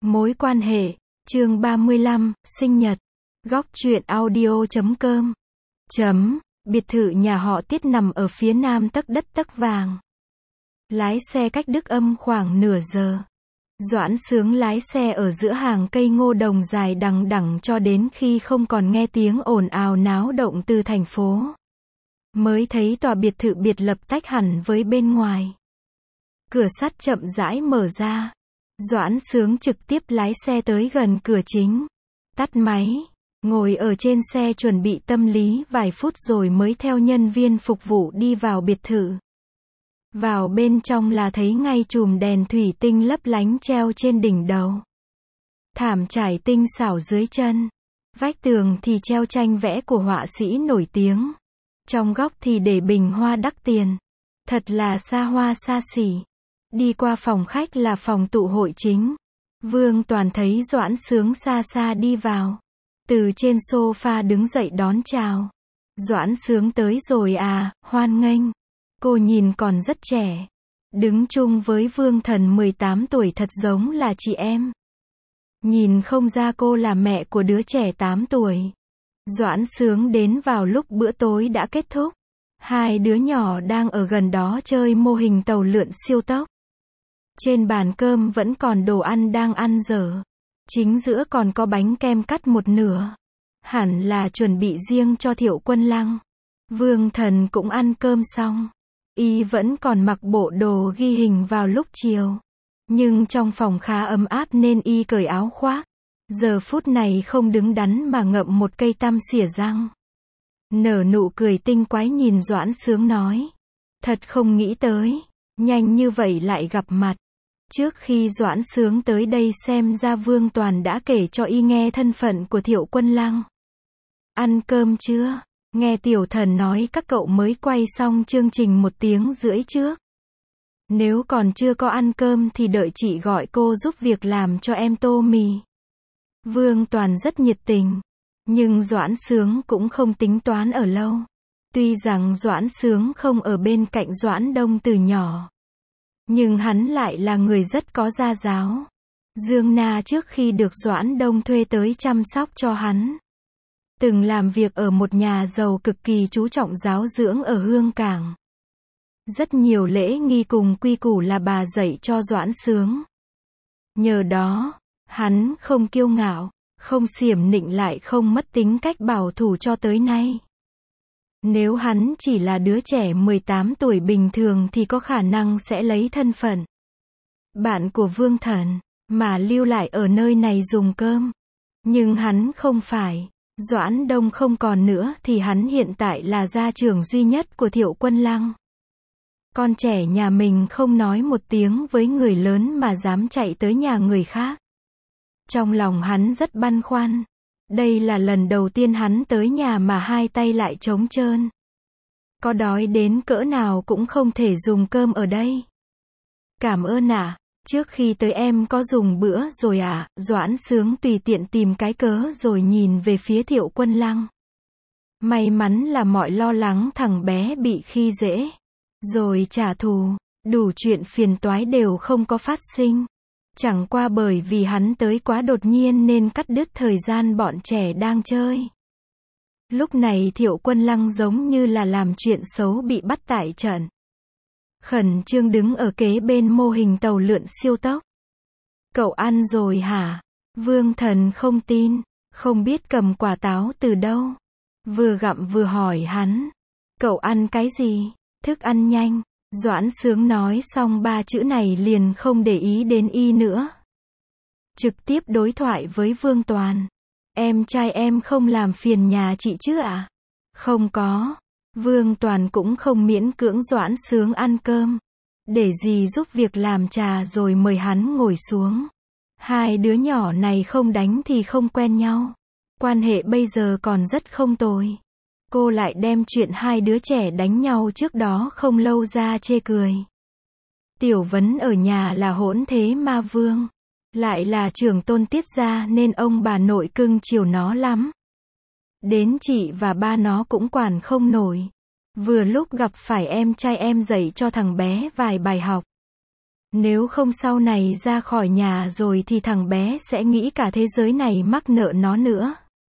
Mối quan hệ, chương 35, sinh nhật. Góc truyện audio.com. Biệt thự nhà họ Tiết nằm ở phía nam tấc đất tấc vàng. Lái xe cách Đức Âm khoảng nửa giờ. Doãn Sướng lái xe ở giữa hàng cây ngô đồng dài đằng đẵng cho đến khi không còn nghe tiếng ồn ào náo động từ thành phố. Mới thấy tòa biệt thự biệt lập tách hẳn với bên ngoài. Cửa sắt chậm rãi mở ra. Doãn Sướng trực tiếp lái xe tới gần cửa chính. Tắt máy. Ngồi ở trên xe chuẩn bị tâm lý vài phút rồi mới theo nhân viên phục vụ đi vào biệt thự. Vào bên trong là thấy ngay chùm đèn thủy tinh lấp lánh treo trên đỉnh đầu. Thảm trải tinh xảo dưới chân. Vách tường thì treo tranh vẽ của họa sĩ nổi tiếng. Trong góc thì để bình hoa đắt tiền. Thật là xa hoa xa xỉ. Đi qua phòng khách là phòng tụ hội chính. Vương Toàn thấy Doãn Sướng xa xa đi vào. Từ trên sofa đứng dậy đón chào. Doãn Sướng tới rồi à, hoan nghênh. Cô nhìn còn rất trẻ. Đứng chung với Vương Thần 18 tuổi thật giống là chị em. Nhìn không ra cô là mẹ của đứa trẻ 8 tuổi. Doãn Sướng đến vào lúc bữa tối đã kết thúc. Hai đứa nhỏ đang ở gần đó chơi mô hình tàu lượn siêu tốc. Trên bàn cơm vẫn còn đồ ăn đang ăn dở. Chính giữa còn có bánh kem cắt một nửa. Hẳn là chuẩn bị riêng cho Thiệu Quân Lăng. Vương Thần cũng ăn cơm xong. Y vẫn còn mặc bộ đồ ghi hình vào lúc chiều. Nhưng trong phòng khá ấm áp nên y cởi áo khoác. Giờ phút này không đứng đắn mà ngậm một cây tăm xỉa răng. Nở nụ cười tinh quái nhìn Doãn Sướng nói. Thật không nghĩ tới. Nhanh như vậy lại gặp mặt. Trước khi Doãn Sướng tới đây xem ra Vương Toàn đã kể cho y nghe thân phận của Thiệu Quân Lăng. Ăn cơm chưa? Nghe Tiểu Thần nói các cậu mới quay xong chương trình 1 tiếng rưỡi trước. Nếu còn chưa có ăn cơm thì đợi chị gọi cô giúp việc làm cho em tô mì. Vương Toàn rất nhiệt tình. Nhưng Doãn Sướng cũng không tính toán ở lâu. Tuy rằng Doãn Sướng không ở bên cạnh Doãn Đông từ nhỏ. Nhưng hắn lại là người rất có gia giáo. Dương Na trước khi được Doãn Đông thuê tới chăm sóc cho hắn. Từng làm việc ở một nhà giàu cực kỳ chú trọng giáo dưỡng ở Hương Cảng. Rất nhiều lễ nghi cùng quy củ là bà dạy cho Doãn Sướng. Nhờ đó, hắn không kiêu ngạo, không xiểm nịnh lại không mất tính cách bảo thủ cho tới nay. Nếu hắn chỉ là đứa trẻ 18 tuổi bình thường thì có khả năng sẽ lấy thân phận bạn của Vương Thần, mà lưu lại ở nơi này dùng cơm. Nhưng hắn không phải. Doãn Đông không còn nữa thì hắn hiện tại là gia trưởng duy nhất của Thiệu Quân Lăng. Con trẻ nhà mình không nói một tiếng với người lớn mà dám chạy tới nhà người khác. Trong lòng hắn rất băn khoăn. Đây là lần đầu tiên hắn tới nhà mà hai tay lại trống trơn. Có đói đến cỡ nào cũng không thể dùng cơm ở đây. Cảm ơn ạ. Trước khi tới em có dùng bữa rồi ạ. Doãn Sướng tùy tiện tìm cái cớ rồi nhìn về phía Thiệu Quân Lăng. May mắn là mọi lo lắng thằng bé bị khi dễ rồi trả thù, đủ chuyện phiền toái đều không có phát sinh. Chẳng qua bởi vì hắn tới quá đột nhiên nên cắt đứt thời gian bọn trẻ đang chơi. Lúc này Thiệu Quân Lăng giống như là làm chuyện xấu bị bắt tại trận. Khẩn trương đứng ở kế bên mô hình tàu lượn siêu tốc. Cậu ăn rồi hả? Vương Thần không tin, không biết cầm quả táo từ đâu. Vừa gặm vừa hỏi hắn. Cậu ăn cái gì? Thức ăn nhanh. Doãn Sướng nói xong 3 chữ này liền không để ý đến y nữa. Trực tiếp đối thoại với Vương Toàn. Em trai em không làm phiền nhà chị chứ ạ? Không có. Vương Toàn cũng không miễn cưỡng Doãn Sướng ăn cơm. Để dì giúp việc làm trà rồi mời hắn ngồi xuống. Hai đứa nhỏ này không đánh thì không quen nhau. Quan hệ bây giờ còn rất không tồi. Cô lại đem chuyện hai đứa trẻ đánh nhau trước đó không lâu ra chê cười. Tiểu Vấn ở nhà là hỗn thế ma vương. Lại là trưởng tôn Tiết gia nên ông bà nội cưng chiều nó lắm. Đến chị và ba nó cũng quản không nổi. Vừa lúc gặp phải em trai em dạy cho thằng bé vài bài học. Nếu không sau này ra khỏi nhà rồi thì thằng bé sẽ nghĩ cả thế giới này mắc nợ nó nữa.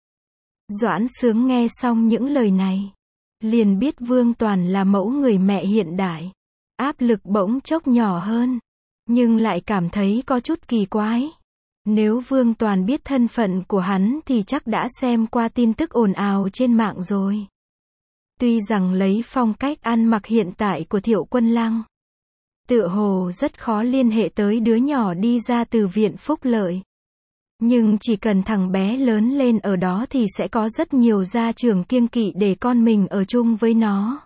Doãn Sướng nghe xong những lời này, liền biết Vương Toàn là mẫu người mẹ hiện đại. Áp lực bỗng chốc nhỏ hơn, nhưng lại cảm thấy có chút kỳ quái. Nếu Vương Toàn biết thân phận của hắn thì chắc đã xem qua tin tức ồn ào trên mạng rồi. Tuy rằng lấy phong cách ăn mặc hiện tại của Thiệu Quân Lăng, tựa hồ rất khó liên hệ tới đứa nhỏ đi ra từ viện phúc lợi. Nhưng chỉ cần thằng bé lớn lên ở đó thì sẽ có rất nhiều gia trưởng kiêng kỵ để con mình ở chung với nó.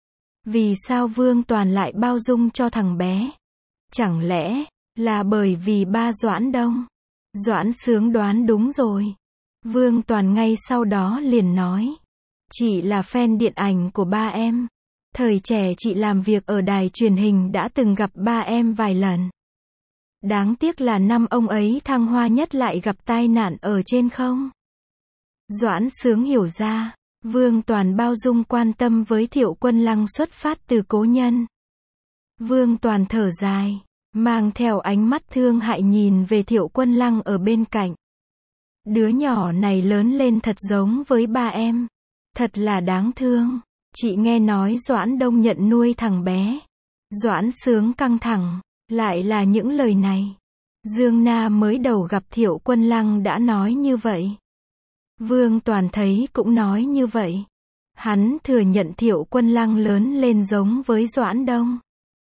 Vì sao Vương Toàn lại bao dung cho thằng bé? Chẳng lẽ là bởi vì ba Doãn Đông? Doãn Sướng đoán đúng rồi. Vương Toàn ngay sau đó liền nói. Chị là fan điện ảnh của ba em. Thời trẻ chị làm việc ở đài truyền hình đã từng gặp ba em vài lần. Đáng tiếc là năm ông ấy thăng hoa nhất lại gặp tai nạn ở trên không. Doãn Sướng hiểu ra, Vương Toàn bao dung quan tâm với Thiệu Quân Lăng xuất phát từ cố nhân. Vương Toàn thở dài, mang theo ánh mắt thương hại nhìn về Thiệu Quân Lăng ở bên cạnh. Đứa nhỏ này lớn lên thật giống với ba em. Thật là đáng thương. Chị nghe nói Doãn Đông nhận nuôi thằng bé. Doãn Sướng căng thẳng, lại là những lời này. Dương Na mới đầu gặp Thiệu Quân Lăng đã nói như vậy. Vương Toàn thấy cũng nói như vậy. Hắn thừa nhận Thiệu Quân Lăng lớn lên giống với Doãn Đông.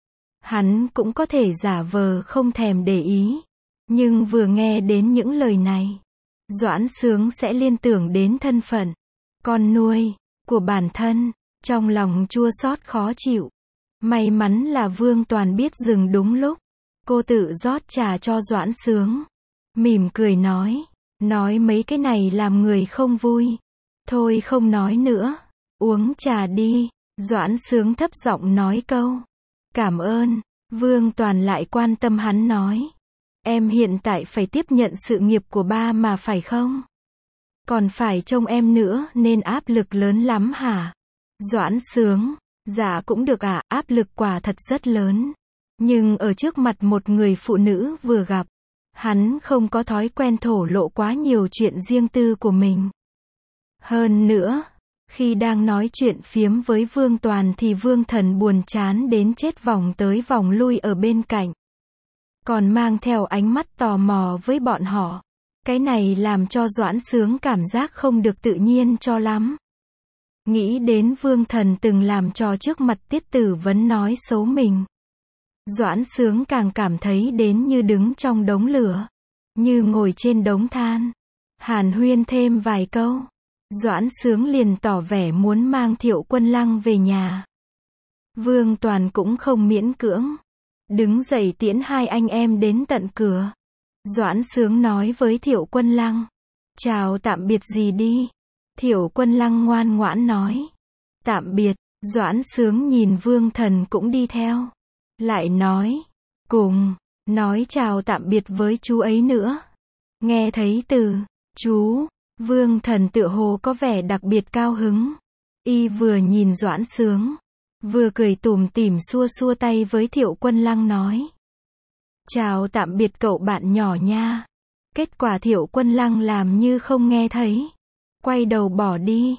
Hắn cũng có thể giả vờ không thèm để ý. Nhưng vừa nghe đến những lời này, Doãn Sướng sẽ liên tưởng đến thân phận con nuôi của bản thân, trong lòng chua xót khó chịu. May mắn là Vương Toàn biết dừng đúng lúc. Cô tự rót trà cho Doãn Sướng, mỉm cười nói mấy cái này làm người không vui. Thôi không nói nữa, uống trà đi. Doãn Sướng thấp giọng nói câu cảm ơn. Vương Toàn lại quan tâm hắn nói, em hiện tại phải tiếp nhận sự nghiệp của ba mà phải không? Còn phải trông em nữa nên áp lực lớn lắm hả? Doãn Sướng, dạ cũng được ạ, áp lực quả thật rất lớn. Nhưng ở trước mặt một người phụ nữ vừa gặp, hắn không có thói quen thổ lộ quá nhiều chuyện riêng tư của mình. Hơn nữa, khi đang nói chuyện phiếm với Vương Toàn thì Vương Thần buồn chán đến chết vòng tới vòng lui ở bên cạnh. Còn mang theo ánh mắt tò mò với bọn họ. Cái này làm cho Doãn Sướng cảm giác không được tự nhiên cho lắm. Nghĩ đến Vương Thần từng làm trò trước mặt Tiết Tử Vấn nói xấu mình. Doãn Sướng càng cảm thấy đến như đứng trong đống lửa, như ngồi trên đống than. Hàn huyên thêm vài câu, Doãn Sướng liền tỏ vẻ muốn mang Thiệu Quân Lăng về nhà. Vương Toàn cũng không miễn cưỡng, đứng dậy tiễn hai anh em đến tận cửa. Doãn Sướng nói với Thiệu Quân Lăng, chào tạm biệt gì đi. Thiệu Quân Lăng ngoan ngoãn nói, tạm biệt. Doãn Sướng nhìn Vương Thần cũng đi theo. Lại nói, cùng, nói chào tạm biệt với chú ấy nữa. Nghe thấy từ chú, Vương Thần tựa hồ có vẻ đặc biệt cao hứng. Y vừa nhìn Doãn Sướng, vừa cười tủm tỉm xua xua tay với Thiệu Quân Lăng nói, chào tạm biệt cậu bạn nhỏ nha. Kết quả Thiệu Quân Lăng làm như không nghe thấy, quay đầu bỏ đi.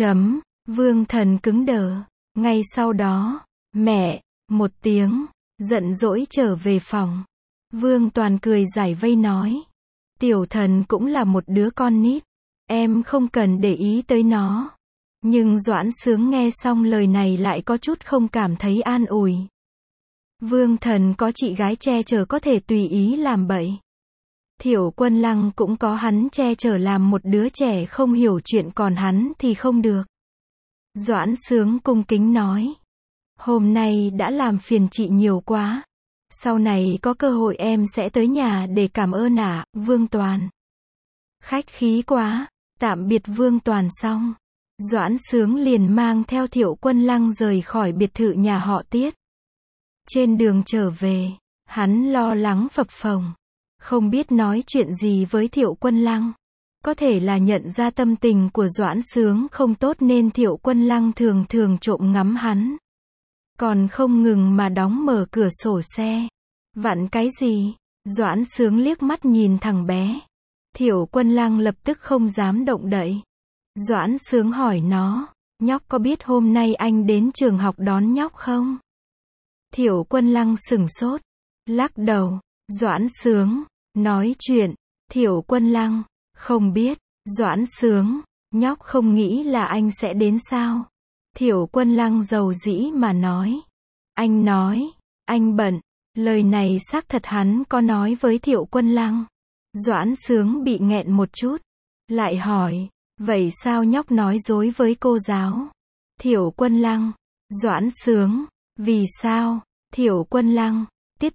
Vương Thần cứng đờ. Ngay sau đó, mẹ, một tiếng, giận dỗi trở về phòng. Vương Toàn cười giải vây nói, Tiểu Thần cũng là một đứa con nít, em không cần để ý tới nó. Nhưng Doãn Sướng nghe xong lời này lại có chút không cảm thấy an ủi. Vương Thần có chị gái che chở có thể tùy ý làm bậy. Thiệu Quân Lăng cũng có hắn che chở làm một đứa trẻ không hiểu chuyện, còn hắn thì không được. Doãn Sướng cung kính nói, hôm nay đã làm phiền chị nhiều quá. Sau này có cơ hội em sẽ tới nhà để cảm ơn ạ, Vương Toàn. Khách khí quá. Tạm biệt Vương Toàn xong, Doãn Sướng liền mang theo Thiệu Quân Lăng rời khỏi biệt thự nhà họ Tiết. Trên đường trở về, hắn lo lắng phập phồng, không biết nói chuyện gì với Thiệu Quân Lăng. Có thể là nhận ra tâm tình của Doãn Sướng không tốt nên Thiệu Quân Lăng thường thường trộm ngắm hắn. Còn không ngừng mà đóng mở cửa sổ xe. Vặn cái gì? Doãn Sướng liếc mắt nhìn thằng bé. Thiểu Quân Lăng lập tức không dám động đậy. Doãn Sướng hỏi nó, nhóc có biết hôm nay anh đến trường học đón nhóc không? Thiểu Quân Lăng sửng sốt, lắc đầu. Doãn Sướng, nói chuyện. Thiểu Quân Lăng, không biết. Doãn Sướng, nhóc không nghĩ là anh sẽ đến sao? Thiểu Quân Lăng dầu dĩ mà nói. Anh nói, anh bận. Lời này xác thật hắn có nói với Thiệu Quân Lăng. Doãn Sướng bị nghẹn một chút. Lại hỏi, vậy sao nhóc nói dối với cô giáo? Thiệu Quân Lăng. Doãn Sướng, vì sao? Thiệu Quân Lăng, Tiết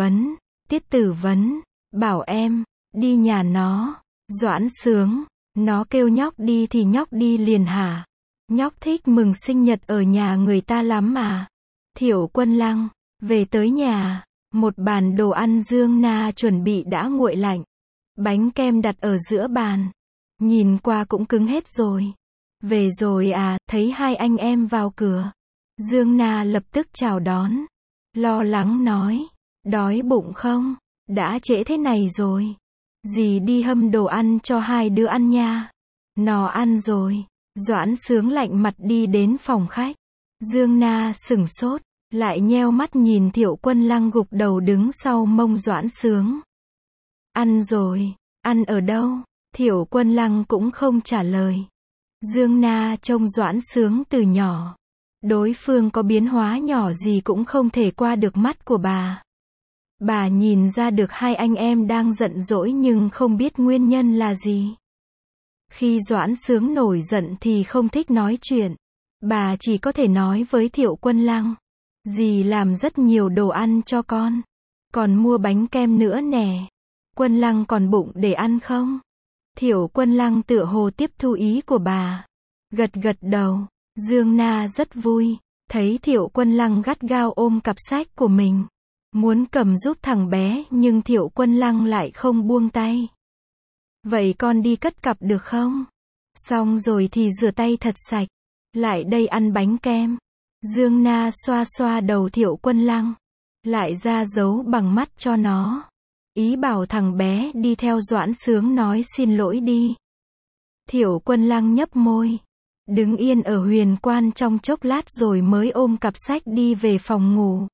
Tử Vấn, bảo em, đi nhà nó. Doãn Sướng, nó kêu nhóc đi thì nhóc đi liền hả? Nhóc thích mừng sinh nhật ở nhà người ta lắm mà. Thiệu Quân Lăng, về tới nhà, một bàn đồ ăn Dương Na chuẩn bị đã nguội lạnh. Bánh kem đặt ở giữa bàn. Nhìn qua cũng cứng hết rồi. Về rồi à, thấy hai anh em vào cửa. Dương Na lập tức chào đón. Lo lắng nói, đói bụng không? Đã trễ thế này rồi. Dì đi hâm đồ ăn cho hai đứa ăn nha. Nó ăn rồi. Doãn Sướng lạnh mặt đi đến phòng khách. Dương Na sửng sốt, lại nheo mắt nhìn Thiệu Quân Lăng gục đầu đứng sau mông Doãn Sướng. Ăn rồi, ăn ở đâu? Thiệu Quân Lăng cũng không trả lời. Dương Na trông Doãn Sướng từ nhỏ. Đối phương có biến hóa nhỏ gì cũng không thể qua được mắt của bà. Bà nhìn ra được hai anh em đang giận dỗi nhưng không biết nguyên nhân là gì. Khi Doãn Sướng nổi giận thì không thích nói chuyện. Bà chỉ có thể nói với Thiệu Quân Lăng. Dì làm rất nhiều đồ ăn cho con. Còn mua bánh kem nữa nè. Quân Lăng còn bụng để ăn không? Thiệu Quân Lăng tựa hồ tiếp thu ý của bà. Gật gật đầu. Dương Na rất vui. Thấy Thiệu Quân Lăng gắt gao ôm cặp sách của mình. Muốn cầm giúp thằng bé nhưng Thiệu Quân Lăng lại không buông tay. Vậy con đi cất cặp được không? Xong rồi thì rửa tay thật sạch. Lại đây ăn bánh kem. Dương Na xoa xoa đầu Thiệu Quân Lăng. Lại ra dấu bằng mắt cho nó. Ý bảo thằng bé đi theo Doãn Sướng nói xin lỗi đi. Thiệu Quân Lăng nhấp môi. Đứng yên ở Huyền Quan trong chốc lát rồi mới ôm cặp sách đi về phòng ngủ.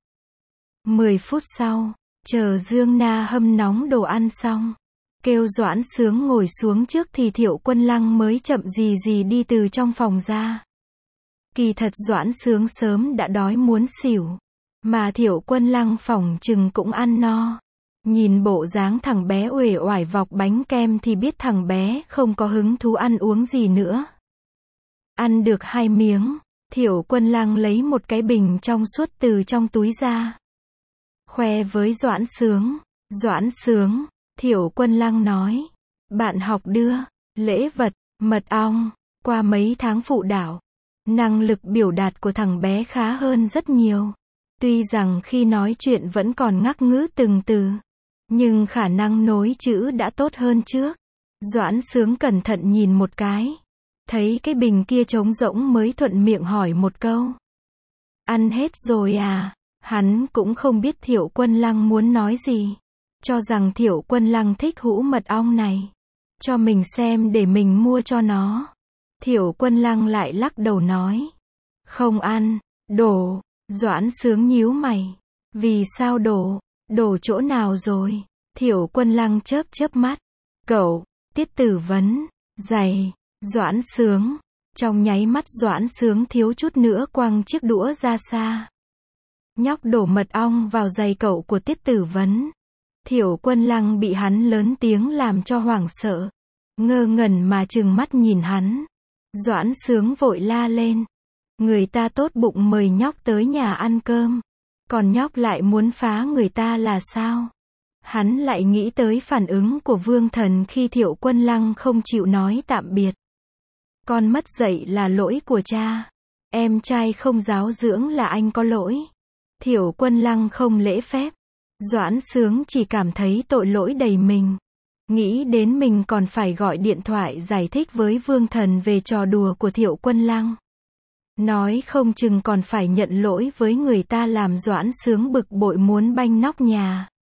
10 phút sau, chờ Dương Na hâm nóng đồ ăn xong. Kêu Doãn Sướng ngồi xuống trước thì Thiệu Quân Lăng mới chậm gì gì đi từ trong phòng ra. Kỳ thật Doãn Sướng sớm đã đói muốn xỉu. Mà Thiệu Quân Lăng phỏng chừng cũng ăn no. Nhìn bộ dáng thằng bé uể oải vọc bánh kem thì biết thằng bé không có hứng thú ăn uống gì nữa. Ăn được 2 miếng, Thiệu Quân Lăng lấy một cái bình trong suốt từ trong túi ra. Khoe với Doãn Sướng. Doãn Sướng, Thiệu Quân Lăng nói. Bạn học đưa, lễ vật, mật ong, qua mấy tháng phụ đạo. Năng lực biểu đạt của thằng bé khá hơn rất nhiều. Tuy rằng khi nói chuyện vẫn còn ngắc ngứ từng từ. Nhưng khả năng nối chữ đã tốt hơn trước. Doãn Sướng cẩn thận nhìn một cái. Thấy cái bình kia trống rỗng mới thuận miệng hỏi một câu. Ăn hết rồi à? Hắn cũng không biết Thiệu Quân Lăng muốn nói gì. Cho rằng Thiệu Quân Lăng thích hũ mật ong này. Cho mình xem để mình mua cho nó. Thiệu Quân Lăng lại lắc đầu nói. Không ăn, đổ. Doãn Sướng nhíu mày. Vì sao đổ? Đổ chỗ nào rồi? Thiệu Quân Lăng chớp chớp mắt. Cậu, Tiết Tử Vấn, giày. Doãn Sướng. Trong nháy mắt Doãn Sướng thiếu chút nữa quăng chiếc đũa ra xa. Nhóc đổ mật ong vào giày cậu của Tiết Tử Vấn. Thiệu Quân Lăng bị hắn lớn tiếng làm cho hoảng sợ. Ngơ ngẩn mà trừng mắt nhìn hắn. Doãn Sướng vội la lên. Người ta tốt bụng mời nhóc tới nhà ăn cơm. Còn nhóc lại muốn phá người ta là sao? Hắn lại nghĩ tới phản ứng của Vương Thần khi Thiệu Quân Lăng không chịu nói tạm biệt. Con mất dạy là lỗi của cha. Em trai không giáo dưỡng là anh có lỗi. Thiệu Quân Lăng không lễ phép. Doãn Sướng chỉ cảm thấy tội lỗi đầy mình. Nghĩ đến mình còn phải gọi điện thoại giải thích với Vương Thần về trò đùa của Thiệu Quân Lăng. Nói không chừng còn phải nhận lỗi với người ta làm Doãn Sướng bực bội muốn banh nóc nhà.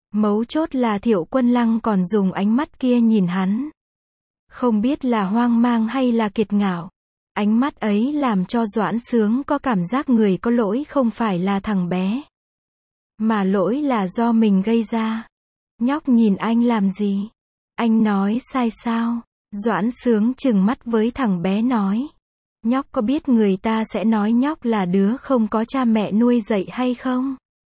Mấu chốt là Thiệu Quân Lăng còn dùng ánh mắt kia nhìn hắn. Không biết là hoang mang hay là kiệt ngạo. Ánh mắt ấy làm cho Doãn Sướng có cảm giác người có lỗi không phải là thằng bé, mà lỗi là do mình gây ra. Nhóc nhìn anh làm gì? Anh nói sai sao? Doãn Sướng trừng mắt với thằng bé nói. Nhóc có biết người ta sẽ nói nhóc là đứa không có cha mẹ nuôi dạy hay không?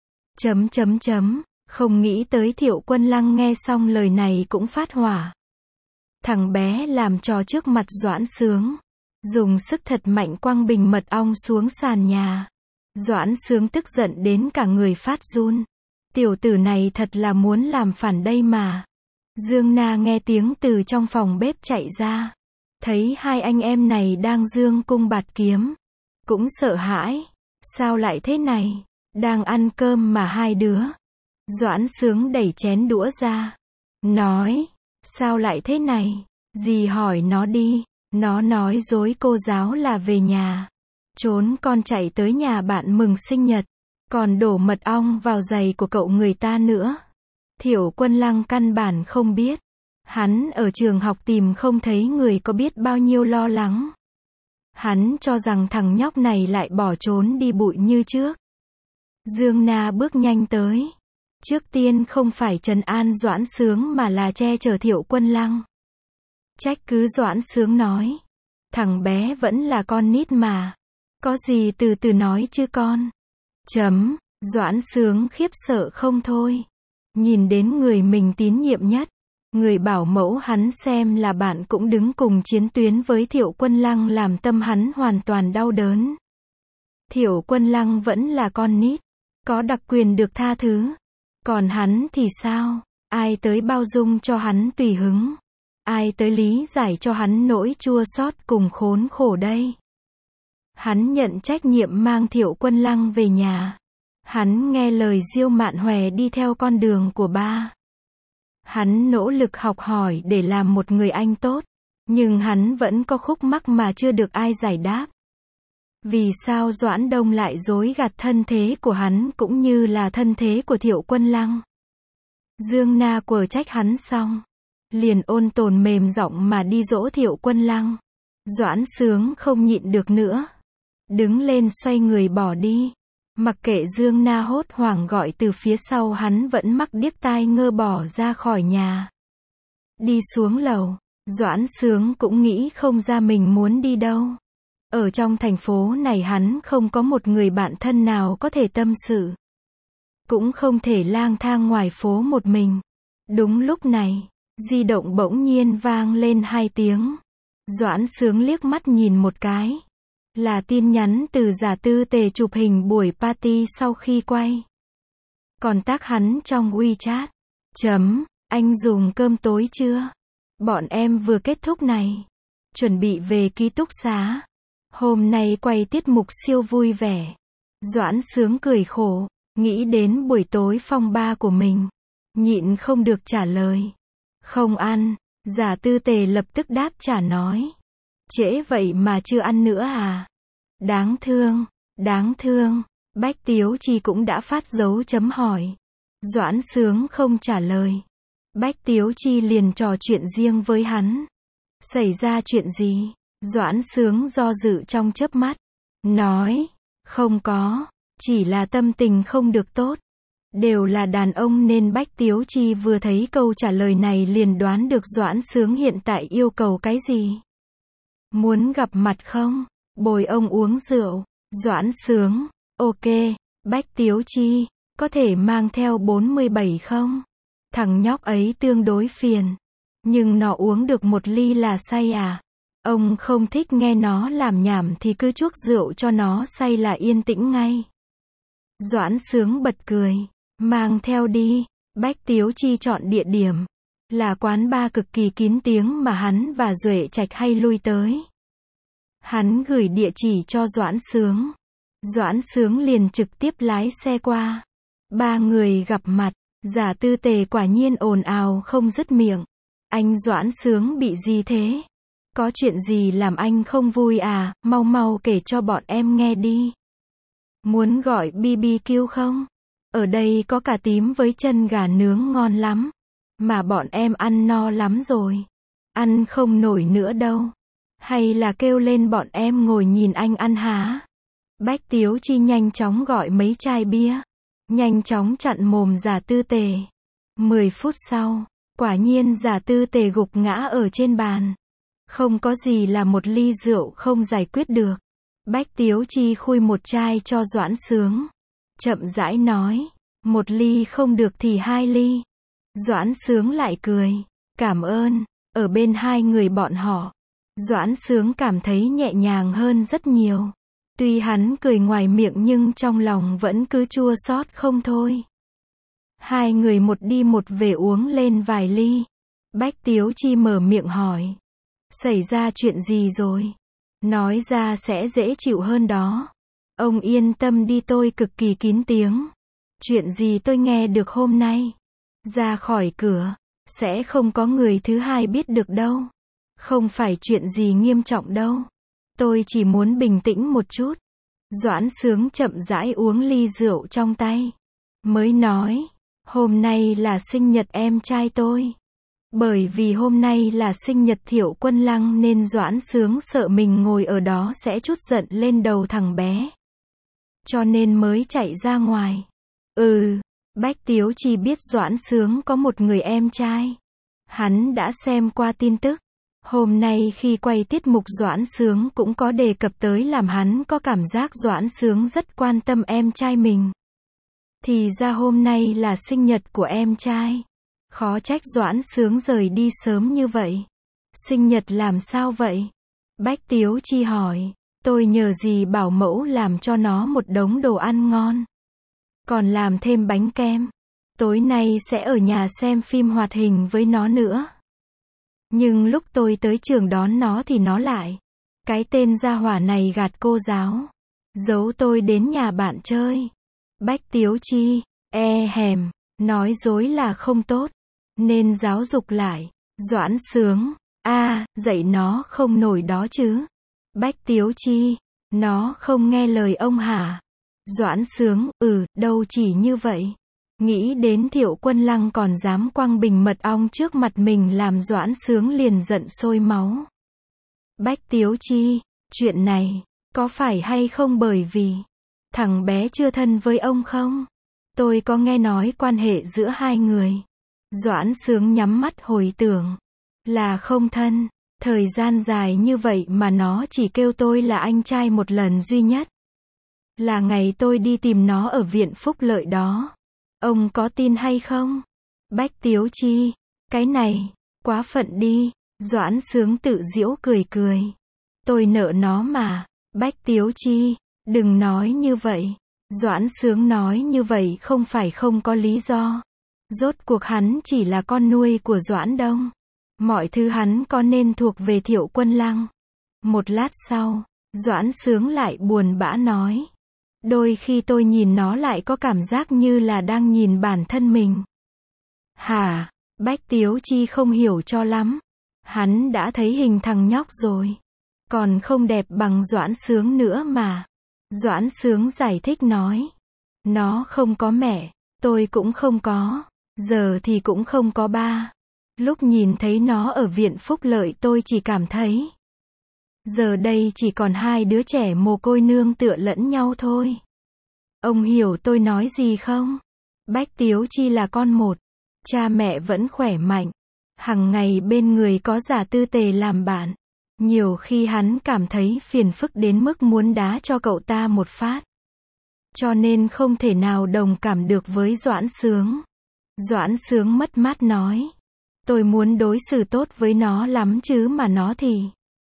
Không nghĩ tới Thiệu Quân Lăng nghe xong lời này cũng phát hỏa. Thằng bé làm trò trước mặt Doãn Sướng, dùng sức thật mạnh quăng bình mật ong xuống sàn nhà. Doãn Sướng tức giận đến cả người phát run. Tiểu tử này thật là muốn làm phản đây mà. Dương Na nghe tiếng từ trong phòng bếp chạy ra, thấy hai anh em này đang giương cung bạt kiếm, cũng sợ hãi. Sao lại thế này? Đang ăn cơm mà hai đứa. Doãn Sướng đẩy chén đũa ra, nói, sao lại thế này? Dì hỏi nó đi. Nó nói dối cô giáo là về nhà, trốn con chạy tới nhà bạn mừng sinh nhật, còn đổ mật ong vào giày của cậu người ta nữa. Thiệu Quân Lăng căn bản không biết. Hắn ở trường học tìm không thấy người có biết bao nhiêu lo lắng. Hắn cho rằng thằng nhóc này lại bỏ trốn đi bụi như trước. Dương Na bước nhanh tới. Trước tiên không phải trấn an Doãn Sướng mà là che chở Thiệu Quân Lăng. Trách cứ Doãn Sướng nói. Thằng bé vẫn là con nít mà. Có gì từ từ nói chứ con. Doãn Sướng khiếp sợ không thôi. Nhìn đến người mình tín nhiệm nhất, người bảo mẫu hắn xem là bạn cũng đứng cùng chiến tuyến với Thiệu Quân Lăng làm tâm hắn hoàn toàn đau đớn. Thiệu Quân Lăng vẫn là con nít, có đặc quyền được tha thứ. Còn hắn thì sao? Ai tới bao dung cho hắn tùy hứng? Ai tới lý giải cho hắn nỗi chua xót cùng khốn khổ đây? Hắn nhận trách nhiệm mang Thiệu Quân Lăng về nhà. Hắn nghe lời Diêu Mạn Hòe đi theo con đường của ba. Hắn nỗ lực học hỏi để làm một người anh tốt. Nhưng hắn vẫn có khúc mắc mà chưa được ai giải đáp. Vì sao Doãn Đông lại dối gạt thân thế của hắn cũng như là thân thế của Thiệu Quân Lăng? Dương Na quở trách hắn xong, liền ôn tồn mềm giọng mà đi dỗ Thiệu Quân Lăng. Doãn Sướng không nhịn được nữa, đứng lên xoay người bỏ đi. Mặc kệ Dương Na hốt hoảng gọi từ phía sau, hắn vẫn mắc điếc tai ngơ bỏ ra khỏi nhà. Đi xuống lầu, Doãn Sướng cũng nghĩ không ra mình muốn đi đâu. Ở trong thành phố này hắn không có một người bạn thân nào có thể tâm sự. Cũng không thể lang thang ngoài phố một mình. Đúng lúc này, di động bỗng nhiên vang lên 2 tiếng. Doãn Sướng liếc mắt nhìn một cái. Là tin nhắn từ Giả Tư Tề chụp hình buổi party sau khi quay. Còn tác hắn trong WeChat. Anh dùng cơm tối chưa? Bọn em vừa kết thúc này. Chuẩn bị về ký túc xá. Hôm nay quay tiết mục siêu vui vẻ. Doãn Sướng cười khổ, nghĩ đến buổi tối phong ba của mình. Nhịn không được trả lời. Không ăn. Giả Tư Tề lập tức đáp trả nói. Trễ vậy mà chưa ăn nữa à? Đáng thương, đáng thương. Bách Tiếu Chi cũng đã phát dấu chấm hỏi. Doãn Sướng không trả lời. Bách Tiếu Chi liền trò chuyện riêng với hắn. Xảy ra chuyện gì? Doãn Sướng do dự trong chớp mắt. Nói, không có, chỉ là tâm tình không được tốt. Đều là đàn ông nên Bách Tiếu Chi vừa thấy câu trả lời này liền đoán được Doãn Sướng hiện tại yêu cầu cái gì. Muốn gặp mặt không? Bồi ông uống rượu. Doãn Sướng, ok. Bách Tiếu Chi, có thể mang theo 47 không? Thằng nhóc ấy tương đối phiền. Nhưng nó uống được 1 ly là say à? Ông không thích nghe nó làm nhảm thì cứ chuốc rượu cho nó say là yên tĩnh ngay. Doãn Sướng bật cười. Mang theo đi. Bách Tiếu Chi chọn địa điểm là quán bar cực kỳ kín tiếng mà hắn và Duệ Trạch hay lui tới. Hắn gửi địa chỉ cho Doãn Sướng. Doãn Sướng liền trực tiếp lái xe qua. 3 người gặp mặt. Giả Tư Tề quả nhiên ồn ào không dứt miệng. Anh Doãn Sướng bị gì thế? Có chuyện gì làm anh không vui à? Mau mau kể cho bọn em nghe đi. Muốn gọi BBQ không? Ở đây có cà tím với chân gà nướng ngon lắm. Mà bọn em ăn no lắm rồi. Ăn không nổi nữa đâu. Hay là kêu lên bọn em ngồi nhìn anh ăn há? Bách Tiếu Chi nhanh chóng gọi mấy chai bia. Nhanh chóng chặn mồm Giả Tư Tề. 10 phút sau, quả nhiên Giả Tư Tề gục ngã ở trên bàn. Không có gì là một ly rượu không giải quyết được. Bách Tiếu Chi khui một chai cho Doãn Sướng. Chậm rãi nói, 1 ly không được thì 2 ly. Doãn Sướng lại cười, cảm ơn. Ở bên hai người bọn họ, Doãn Sướng cảm thấy nhẹ nhàng hơn rất nhiều. Tuy hắn cười ngoài miệng nhưng trong lòng vẫn cứ chua xót không thôi. Hai người một đi một về uống lên vài ly. Bách Tiếu Chi mở miệng hỏi. Xảy ra chuyện gì rồi? Nói ra sẽ dễ chịu hơn đó. Ông yên tâm đi, tôi cực kỳ kín tiếng. Chuyện gì tôi nghe được hôm nay? Ra khỏi cửa, sẽ không có người thứ hai biết được đâu. Không phải chuyện gì nghiêm trọng đâu. Tôi chỉ muốn bình tĩnh một chút. Doãn Sướng chậm rãi uống ly rượu trong tay. Mới nói, hôm nay là sinh nhật em trai tôi. Bởi vì hôm nay là sinh nhật Thiệu Quân Lăng nên Doãn Sướng sợ mình ngồi ở đó sẽ trút giận lên đầu thằng bé. Cho nên mới chạy ra ngoài. Bách Tiếu Chi biết Doãn Sướng có một người em trai. Hắn đã xem qua tin tức. Hôm nay khi quay tiết mục Doãn Sướng cũng có đề cập tới, làm hắn có cảm giác Doãn Sướng rất quan tâm em trai mình. Thì ra hôm nay là sinh nhật của em trai. Khó trách Doãn Sướng rời đi sớm như vậy. Sinh nhật làm sao vậy? Bách Tiếu Chi hỏi. Tôi nhờ dì bảo mẫu làm cho nó một đống đồ ăn ngon. Còn làm thêm bánh kem. Tối nay sẽ ở nhà xem phim hoạt hình với nó nữa. Nhưng lúc tôi tới trường đón nó thì nó lại. Cái tên gia hỏa này gạt cô giáo. Giấu tôi đến nhà bạn chơi. Bách Tiếu Chi. Nói dối là không tốt. Nên giáo dục lại. Doãn Sướng. Dạy nó không nổi đó chứ. Bách Tiếu Chi. Nó không nghe lời ông hả? Doãn Sướng. Đâu chỉ như vậy. Nghĩ đến Thiệu Quân Lăng còn dám quăng bình mật ong trước mặt mình làm Doãn Sướng liền giận sôi máu. Bách Tiếu Chi. Chuyện này, có phải hay không bởi vì thằng bé chưa thân với ông không? Tôi có nghe nói quan hệ giữa hai người. Doãn Sướng nhắm mắt hồi tưởng. Là không thân. Thời gian dài như vậy mà nó chỉ kêu tôi là anh trai một lần duy nhất. Là ngày tôi đi tìm nó ở viện phúc lợi đó. Ông có tin hay không? Bách Tiếu Chi. Cái này, quá phận đi. Doãn Sướng tự giễu cười cười. Tôi nợ nó mà. Bách Tiếu Chi. Đừng nói như vậy. Doãn Sướng nói như vậy không phải không có lý do. Rốt cuộc hắn chỉ là con nuôi của Doãn Đông. Mọi thứ hắn có nên thuộc về Thiệu Quân Lăng. Một lát sau, Doãn Sướng lại buồn bã nói. Đôi khi tôi nhìn nó lại có cảm giác như là đang nhìn bản thân mình. Hả? Bách Tiếu Chi không hiểu cho lắm. Hắn đã thấy hình thằng nhóc rồi. Còn không đẹp bằng Doãn Sướng nữa mà. Doãn Sướng giải thích nói. Nó không có mẹ. Tôi cũng không có. Giờ thì cũng không có ba. Lúc nhìn thấy nó ở viện phúc lợi tôi chỉ cảm thấy. Giờ đây chỉ còn hai đứa trẻ mồ côi nương tựa lẫn nhau thôi. Ông hiểu tôi nói gì không? Bách Tiếu Chi là con một. Cha mẹ vẫn khỏe mạnh. Hằng ngày bên người có Giả Tư Tề làm bạn. Nhiều khi hắn cảm thấy phiền phức đến mức muốn đá cho cậu ta một phát. Cho nên không thể nào đồng cảm được với Doãn Sướng. Doãn Sướng mất mát nói. Tôi muốn đối xử tốt với nó lắm chứ mà nó thì.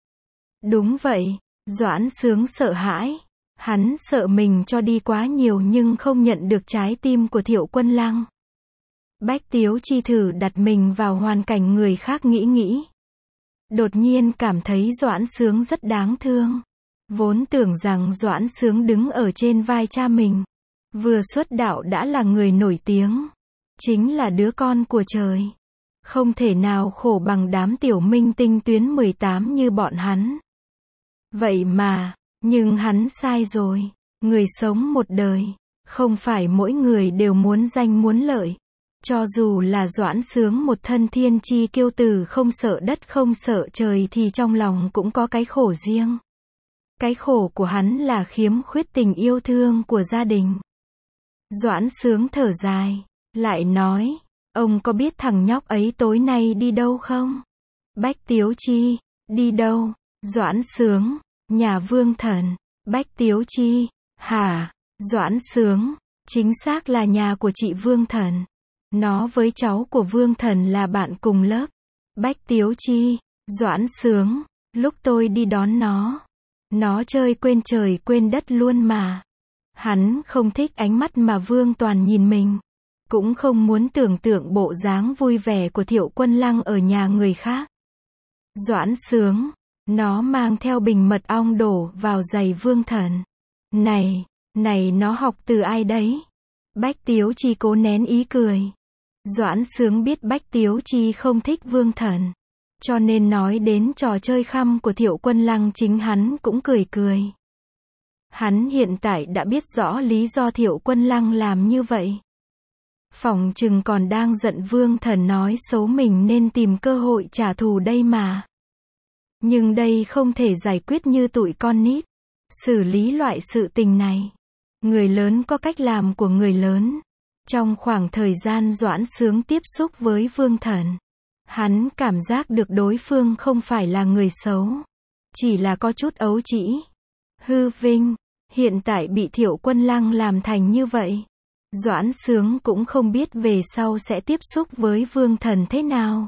Đúng vậy. Doãn Sướng sợ hãi. Hắn sợ mình cho đi quá nhiều nhưng không nhận được trái tim của Thiệu Quân Lăng. Bách Tiếu Chi thử đặt mình vào hoàn cảnh người khác nghĩ. Đột nhiên cảm thấy Doãn Sướng rất đáng thương. Vốn tưởng rằng Doãn Sướng đứng ở trên vai cha mình. Vừa xuất đạo đã là người nổi tiếng. Chính là đứa con của trời. Không thể nào khổ bằng đám tiểu minh tinh tuyến 18 như bọn hắn. Vậy mà, nhưng hắn sai rồi. Người sống một đời, Không phải mỗi người đều muốn danh muốn lợi. Cho dù là Doãn Sướng một thân thiên chi kiêu tử không sợ đất không sợ trời thì trong lòng cũng có cái khổ riêng. Cái khổ của hắn là khiếm khuyết tình yêu thương của gia đình. Doãn Sướng thở dài, lại nói, ông có biết thằng nhóc ấy tối nay đi đâu không? Bách Tiếu Chi, đi đâu? Doãn Sướng, nhà Vương Thần. Bách Tiếu Chi, hả? Doãn Sướng, chính xác là nhà của chị Vương Thần. Nó với cháu của Vương Thần là bạn cùng lớp. Bách Tiếu Chi, Doãn Sướng, lúc tôi đi đón nó chơi quên trời quên đất luôn mà. Hắn không thích ánh mắt mà Vương Toàn nhìn mình. Cũng không muốn tưởng tượng bộ dáng vui vẻ của Thiệu Quân Lăng ở nhà người khác. Doãn Sướng, nó mang theo bình mật ong đổ vào giày Vương Thần. Này nó học từ ai đấy? Bách Tiếu Chi cố nén ý cười. Doãn Sướng biết Bách Tiếu Chi không thích Vương Thần. Cho nên nói đến trò chơi khăm của Thiệu Quân Lăng chính hắn cũng cười cười. Hắn hiện tại đã biết rõ lý do Thiệu Quân Lăng làm như vậy. Phỏng chừng còn đang giận Vương Thần nói xấu mình nên tìm cơ hội trả thù đây mà. Nhưng đây không thể giải quyết như tụi con nít. Xử lý loại sự tình này. Người lớn có cách làm của người lớn. Trong khoảng thời gian Doãn Sướng tiếp xúc với Vương Thần, hắn cảm giác được đối phương không phải là người xấu. Chỉ là có chút ấu trĩ. Hư vinh. Hiện tại bị Thiệu Quân Lăng làm thành như vậy. Doãn Sướng cũng không biết về sau sẽ tiếp xúc với Vương Thần thế nào.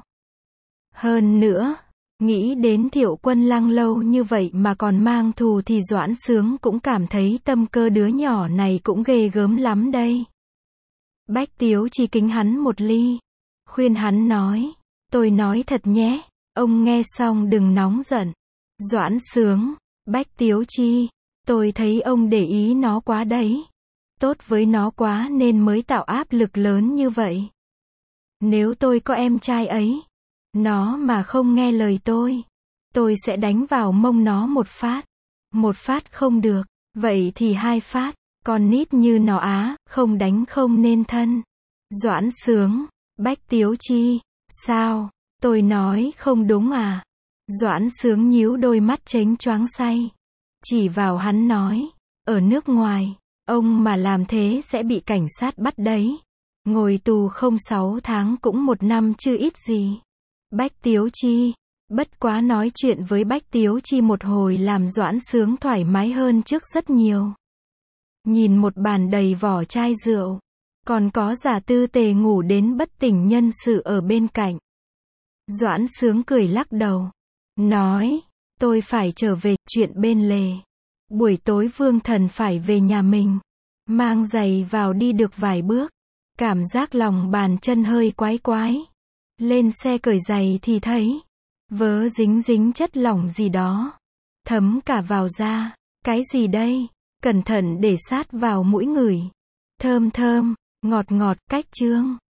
Hơn nữa, nghĩ đến Thiệu Quân Lăng lâu như vậy mà còn mang thù thì Doãn Sướng cũng cảm thấy tâm cơ đứa nhỏ này cũng ghê gớm lắm đây. Bách Tiếu Chi kính hắn một ly. Khuyên hắn nói. Tôi nói thật nhé. Ông nghe xong đừng nóng giận. Doãn Sướng. Bách Tiếu Chi. Tôi thấy ông để ý nó quá đấy. Tốt với nó quá nên mới tạo áp lực lớn như vậy. Nếu tôi có em trai ấy, nó mà không nghe lời tôi sẽ đánh vào mông nó một phát. Một phát không được, vậy thì 2 phát. Con nít như nó không đánh không nên thân. Doãn Sướng. Bách Tiếu Chi. Sao? Tôi nói không đúng à? Doãn Sướng nhíu đôi mắt chếnh choáng say. Chỉ vào hắn nói. Ở nước ngoài, ông mà làm thế sẽ bị cảnh sát bắt đấy. Ngồi tù không 6 tháng cũng 1 năm chứ ít gì. Bách Tiếu Chi. Bất quá nói chuyện với Bách Tiếu Chi một hồi làm Doãn Sướng thoải mái hơn trước rất nhiều. Nhìn một bàn đầy vỏ chai rượu. Còn có Giả Tư Tề ngủ đến bất tỉnh nhân sự ở bên cạnh. Doãn Sướng cười lắc đầu. Nói. Tôi phải trở về, chuyện bên lề. Buổi tối Vương Thần phải về nhà mình. Mang giày vào đi được vài bước. Cảm giác lòng bàn chân hơi quái quái. Lên xe cởi giày thì thấy. Vớ dính dính chất lỏng gì đó. Thấm cả vào da. Cái gì đây? Cẩn thận để sát vào mũi ngửi. Thơm thơm, ngọt ngọt, cách chương.